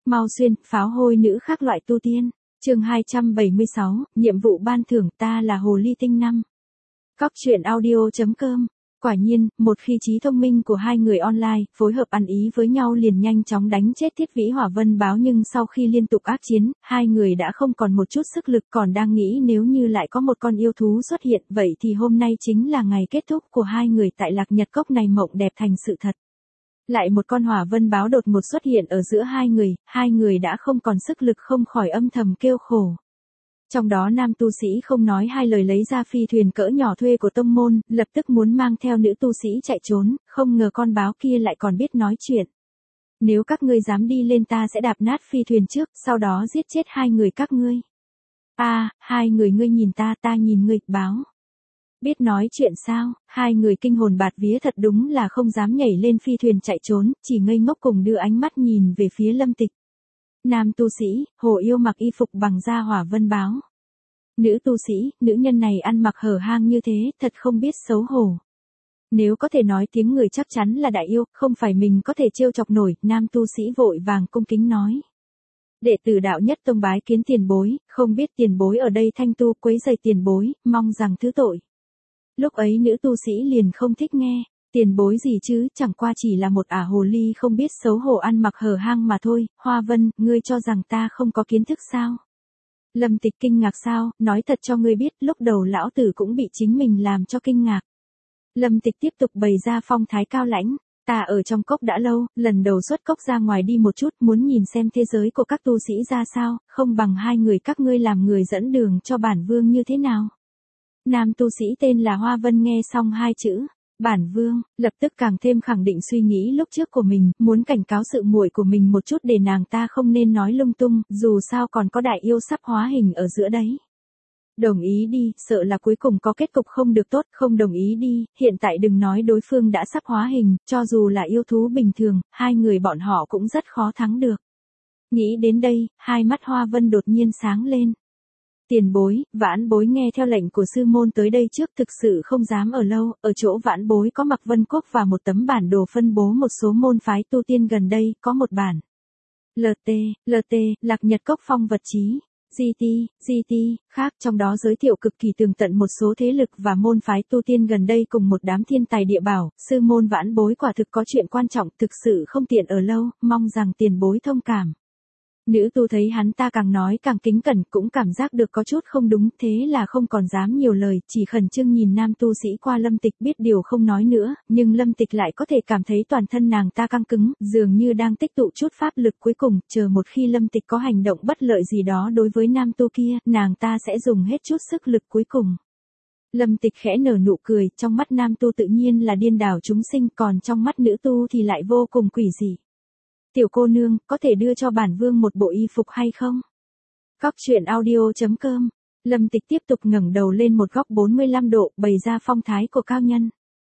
Mau xuyên, pháo hôi nữ khác loại tu tiên. Chương 276, nhiệm vụ ban thưởng, ta là hồ ly tinh 5. Cóc truyện audio.com. Quả nhiên, một khi trí thông minh của hai người online, phối hợp ăn ý với nhau liền nhanh chóng đánh chết Thiết Vĩ Hỏa Vân Báo, nhưng sau khi liên tục ác chiến, hai người đã không còn một chút sức lực, còn đang nghĩ nếu như lại có một con yêu thú xuất hiện, vậy thì hôm nay chính là ngày kết thúc của hai người tại Lạc Nhật Cốc này, mộng đẹp thành sự thật. Lại một con hỏa vân báo đột ngột xuất hiện ở giữa hai người đã không còn sức lực, không khỏi âm thầm kêu khổ. Trong đó nam tu sĩ không nói hai lời lấy ra phi thuyền cỡ nhỏ thuê của tông môn, lập tức muốn mang theo nữ tu sĩ chạy trốn, không ngờ con báo kia lại còn biết nói chuyện. Nếu các ngươi dám đi lên ta sẽ đạp nát phi thuyền trước, sau đó giết chết hai người các ngươi. Hai người ngươi nhìn ta, ta nhìn ngươi, báo. Biết nói chuyện sao? Hai người kinh hồn bạt vía, thật đúng là không dám nhảy lên phi thuyền chạy trốn, chỉ ngây ngốc cùng đưa ánh mắt nhìn về phía Lâm Tịch. Nam tu sĩ, hồ yêu mặc y phục bằng da hỏa vân báo. Nữ tu sĩ, nữ nhân này ăn mặc hở hang như thế, thật không biết xấu hổ. Nếu có thể nói tiếng người chắc chắn là đại yêu, không phải mình có thể trêu chọc nổi. Nam tu sĩ vội vàng cung kính nói. Đệ tử đạo nhất tông bái kiến tiền bối, không biết tiền bối ở đây thanh tu quấy rầy tiền bối, mong rằng thứ tội. Lúc ấy nữ tu sĩ liền không thích nghe, tiền bối gì chứ, chẳng qua chỉ là một ả hồ ly không biết xấu hổ ăn mặc hở hang mà thôi. Hoa Vân, ngươi cho rằng ta không có kiến thức sao? Lâm Tịch kinh ngạc, sao, nói thật cho ngươi biết, lúc đầu lão tử cũng bị chính mình làm cho kinh ngạc. Lâm Tịch tiếp tục bày ra phong thái cao lãnh, ta ở trong cốc đã lâu, lần đầu xuất cốc ra ngoài đi một chút, muốn nhìn xem thế giới của các tu sĩ ra sao, không bằng hai người các ngươi làm người dẫn đường cho bản vương như thế nào. Nam tu sĩ tên là Hoa Vân nghe xong hai chữ bản vương, lập tức càng thêm khẳng định suy nghĩ lúc trước của mình, muốn cảnh cáo sự muội của mình một chút để nàng ta không nên nói lung tung, dù sao còn có đại yêu sắp hóa hình ở giữa đấy. Đồng ý đi, sợ là cuối cùng có kết cục không được tốt, không đồng ý đi, hiện tại đừng nói đối phương đã sắp hóa hình, cho dù là yêu thú bình thường, hai người bọn họ cũng rất khó thắng được. Nghĩ đến đây, hai mắt Hoa Vân đột nhiên sáng lên. Tiền bối, vãn bối nghe theo lệnh của sư môn tới đây trước, thực sự không dám ở lâu, ở chỗ vãn bối có Mặc Vân Quốc và một tấm bản đồ phân bố một số môn phái tu tiên gần đây, có một bản. LT, Lạc Nhật Cốc phong vật chí. GT, khác, trong đó giới thiệu cực kỳ tường tận một số thế lực và môn phái tu tiên gần đây cùng một đám thiên tài địa bảo, sư môn vãn bối quả thực có chuyện quan trọng, thực sự không tiện ở lâu, mong rằng tiền bối thông cảm. Nữ tu thấy hắn ta càng nói càng kính cẩn, cũng cảm giác được có chút không đúng, thế là không còn dám nhiều lời, chỉ khẩn trương nhìn nam tu sĩ qua. Lâm Tịch biết điều không nói nữa, nhưng Lâm Tịch lại có thể cảm thấy toàn thân nàng ta căng cứng, dường như đang tích tụ chút pháp lực cuối cùng, chờ một khi Lâm Tịch có hành động bất lợi gì đó đối với nam tu kia, nàng ta sẽ dùng hết chút sức lực cuối cùng. Lâm Tịch khẽ nở nụ cười, trong mắt nam tu tự nhiên là điên đảo chúng sinh, còn trong mắt nữ tu thì lại vô cùng quỷ dị. Tiểu cô nương, có thể đưa cho bản vương một bộ y phục hay không? Cóc truyện audio.com. Lâm Tịch tiếp tục ngẩng đầu lên một góc 45 độ, bày ra phong thái của cao nhân.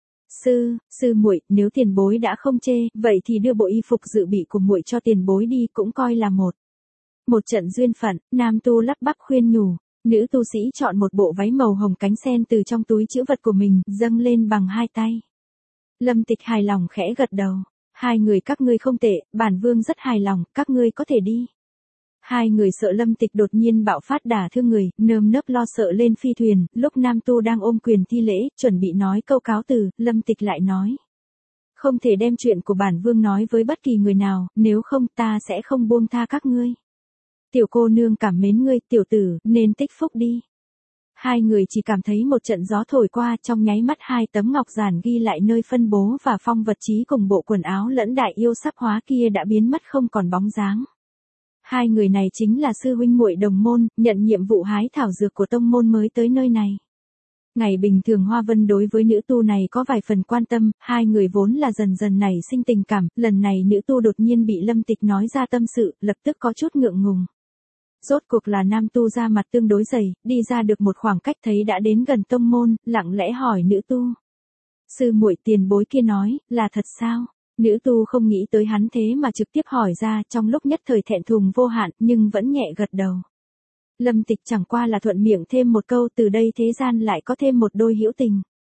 Sư muội, nếu tiền bối đã không chê, vậy thì đưa bộ y phục dự bị của muội cho tiền bối đi, cũng coi là một trận duyên phận. Nam tu lắp bắp khuyên nhủ, nữ tu sĩ chọn một bộ váy màu hồng cánh sen từ trong túi trữ vật của mình, dâng lên bằng hai tay. Lâm Tịch hài lòng khẽ gật đầu. Hai người các ngươi không tệ, bản vương rất hài lòng, các ngươi có thể đi. Hai người sợ Lâm Tịch đột nhiên bạo phát đả thương người, nơm nớp lo sợ lên phi thuyền, lúc nam tu đang ôm quyền thi lễ, chuẩn bị nói câu cáo từ, Lâm Tịch lại nói. Không thể đem chuyện của bản vương nói với bất kỳ người nào, nếu không ta sẽ không buông tha các ngươi. Tiểu cô nương cảm mến ngươi, tiểu tử, nên tích phúc đi. Hai người chỉ cảm thấy một trận gió thổi qua, trong nháy mắt hai tấm ngọc giản ghi lại nơi phân bố và phong vật chí cùng bộ quần áo lẫn đại yêu sắp hóa kia đã biến mất không còn bóng dáng. Hai người này chính là sư huynh muội đồng môn, nhận nhiệm vụ hái thảo dược của tông môn mới tới nơi này. Ngày bình thường Hoa Vân đối với nữ tu này có vài phần quan tâm, hai người vốn là dần dần nảy sinh tình cảm, lần này nữ tu đột nhiên bị Lâm Tịch nói ra tâm sự, lập tức có chút ngượng ngùng. Rốt cuộc là nam tu ra mặt tương đối dày, đi ra được một khoảng cách thấy đã đến gần tông môn, lặng lẽ hỏi nữ tu. Sư muội, tiền bối kia nói, là thật sao? Nữ tu không nghĩ tới hắn thế mà trực tiếp hỏi ra, trong lúc nhất thời thẹn thùng vô hạn, nhưng vẫn nhẹ gật đầu. Lâm Tịch chẳng qua là thuận miệng thêm một câu, từ đây thế gian lại có thêm một đôi hữu tình.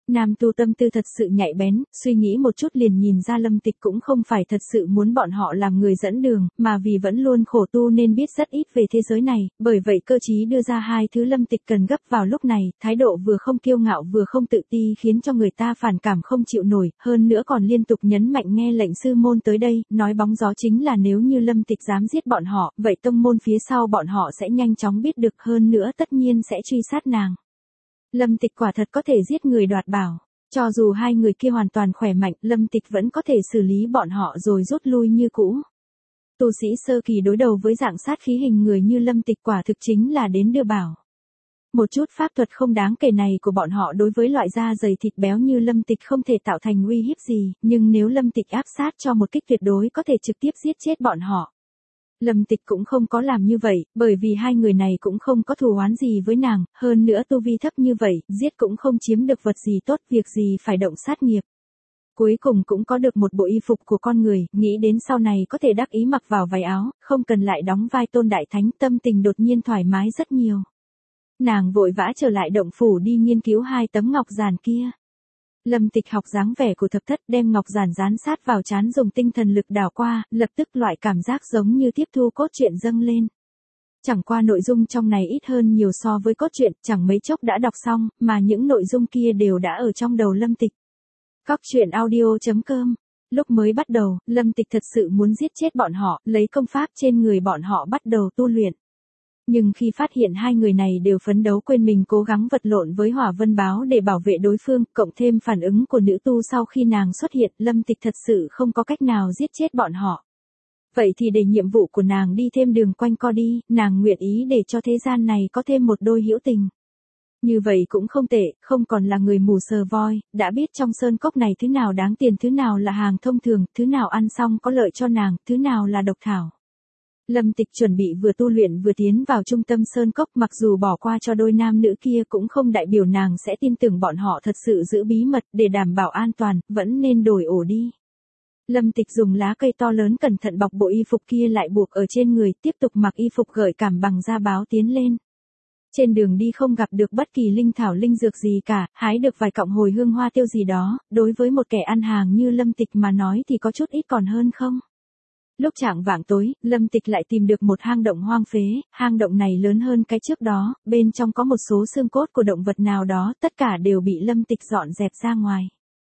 Nam Tu tâm tư thật sự nhạy bén, suy nghĩ một chút liền nhìn ra Lâm Tịch cũng không phải thật sự muốn bọn họ làm người dẫn đường, mà vì vẫn luôn khổ tu nên biết rất ít về thế giới này, bởi vậy cơ trí đưa ra hai thứ Lâm Tịch cần gấp vào lúc này, thái độ vừa không kiêu ngạo vừa không tự ti khiến cho người ta phản cảm không chịu nổi, hơn nữa còn liên tục nhấn mạnh nghe lệnh sư môn tới đây, nói bóng gió chính là nếu như Lâm Tịch dám giết bọn họ, vậy tông môn phía sau bọn họ sẽ nhanh chóng biết được, hơn nữa tất nhiên sẽ truy sát nàng. Lâm Tịch quả thật có thể giết người đoạt bảo. Cho dù hai người kia hoàn toàn khỏe mạnh, Lâm Tịch vẫn có thể xử lý bọn họ rồi rút lui như cũ. Tu sĩ sơ kỳ đối đầu với dạng sát khí hình người như Lâm Tịch quả thực chính là đến đưa bảo. Một chút pháp thuật không đáng kể này của bọn họ đối với loại da dày thịt béo như Lâm Tịch không thể tạo thành uy hiếp gì, nhưng nếu Lâm Tịch áp sát cho một kích tuyệt đối có thể trực tiếp giết chết bọn họ. Lâm Tịch cũng không có làm như vậy, bởi vì hai người này cũng không có thù oán gì với nàng, hơn nữa tu vi thấp như vậy, giết cũng không chiếm được vật gì tốt, việc gì phải động sát nghiệp. Cuối cùng cũng có được một bộ y phục của con người, nghĩ đến sau này có thể đắc ý mặc vào váy áo, không cần lại đóng vai tôn đại thánh, tâm tình đột nhiên thoải mái rất nhiều. Nàng vội vã trở lại động phủ đi nghiên cứu hai tấm ngọc giản kia. Lâm Tịch học dáng vẻ của thập thất, đem ngọc giản dán sát vào trán, dùng tinh thần lực đảo qua, lập tức loại cảm giác giống như tiếp thu cốt truyện dâng lên. Chẳng qua nội dung trong này ít hơn nhiều so với cốt truyện, chẳng mấy chốc đã đọc xong, mà những nội dung kia đều đã ở trong đầu Lâm Tịch. Cóc truyện audio.com. Lúc mới bắt đầu, Lâm Tịch thật sự muốn giết chết bọn họ, lấy công pháp trên người bọn họ bắt đầu tu luyện. Nhưng khi phát hiện hai người này đều phấn đấu quên mình cố gắng vật lộn với Hỏa Vân Báo để bảo vệ đối phương, cộng thêm phản ứng của nữ tu sau khi nàng xuất hiện, Lâm Tịch thật sự không có cách nào giết chết bọn họ. Vậy thì để nhiệm vụ của nàng đi thêm đường quanh co đi, nàng nguyện ý để cho thế gian này có thêm một đôi hữu tình. Như vậy cũng không tệ, không còn là người mù sờ voi, đã biết trong sơn cốc này thứ nào đáng tiền, thứ nào là hàng thông thường, thứ nào ăn xong có lợi cho nàng, thứ nào là độc thảo. Lâm Tịch chuẩn bị vừa tu luyện vừa tiến vào trung tâm sơn cốc, mặc dù bỏ qua cho đôi nam nữ kia cũng không đại biểu nàng sẽ tin tưởng bọn họ thật sự giữ bí mật, để đảm bảo an toàn, vẫn nên đổi ổ đi. Lâm Tịch dùng lá cây to lớn cẩn thận bọc bộ y phục kia lại buộc ở trên người, tiếp tục mặc y phục gợi cảm bằng da báo tiến lên. Trên đường đi không gặp được bất kỳ linh thảo linh dược gì cả, hái được vài cọng hồi hương hoa tiêu gì đó, đối với một kẻ ăn hàng như Lâm Tịch mà nói thì có chút ít còn hơn không. Lúc chạng vạng tối, Lâm Tịch lại tìm được một hang động hoang phế, hang động này lớn hơn cái trước đó, bên trong có một số xương cốt của động vật nào đó, tất cả đều bị Lâm Tịch dọn dẹp ra ngoài.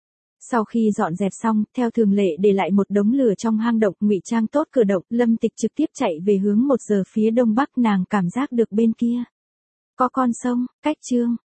Sau khi dọn dẹp xong, theo thường lệ để lại một đống lửa trong hang động, ngụy trang tốt cửa động, Lâm Tịch trực tiếp chạy về hướng 1 giờ phía đông bắc, nàng cảm giác được bên kia có con sông. Cách chương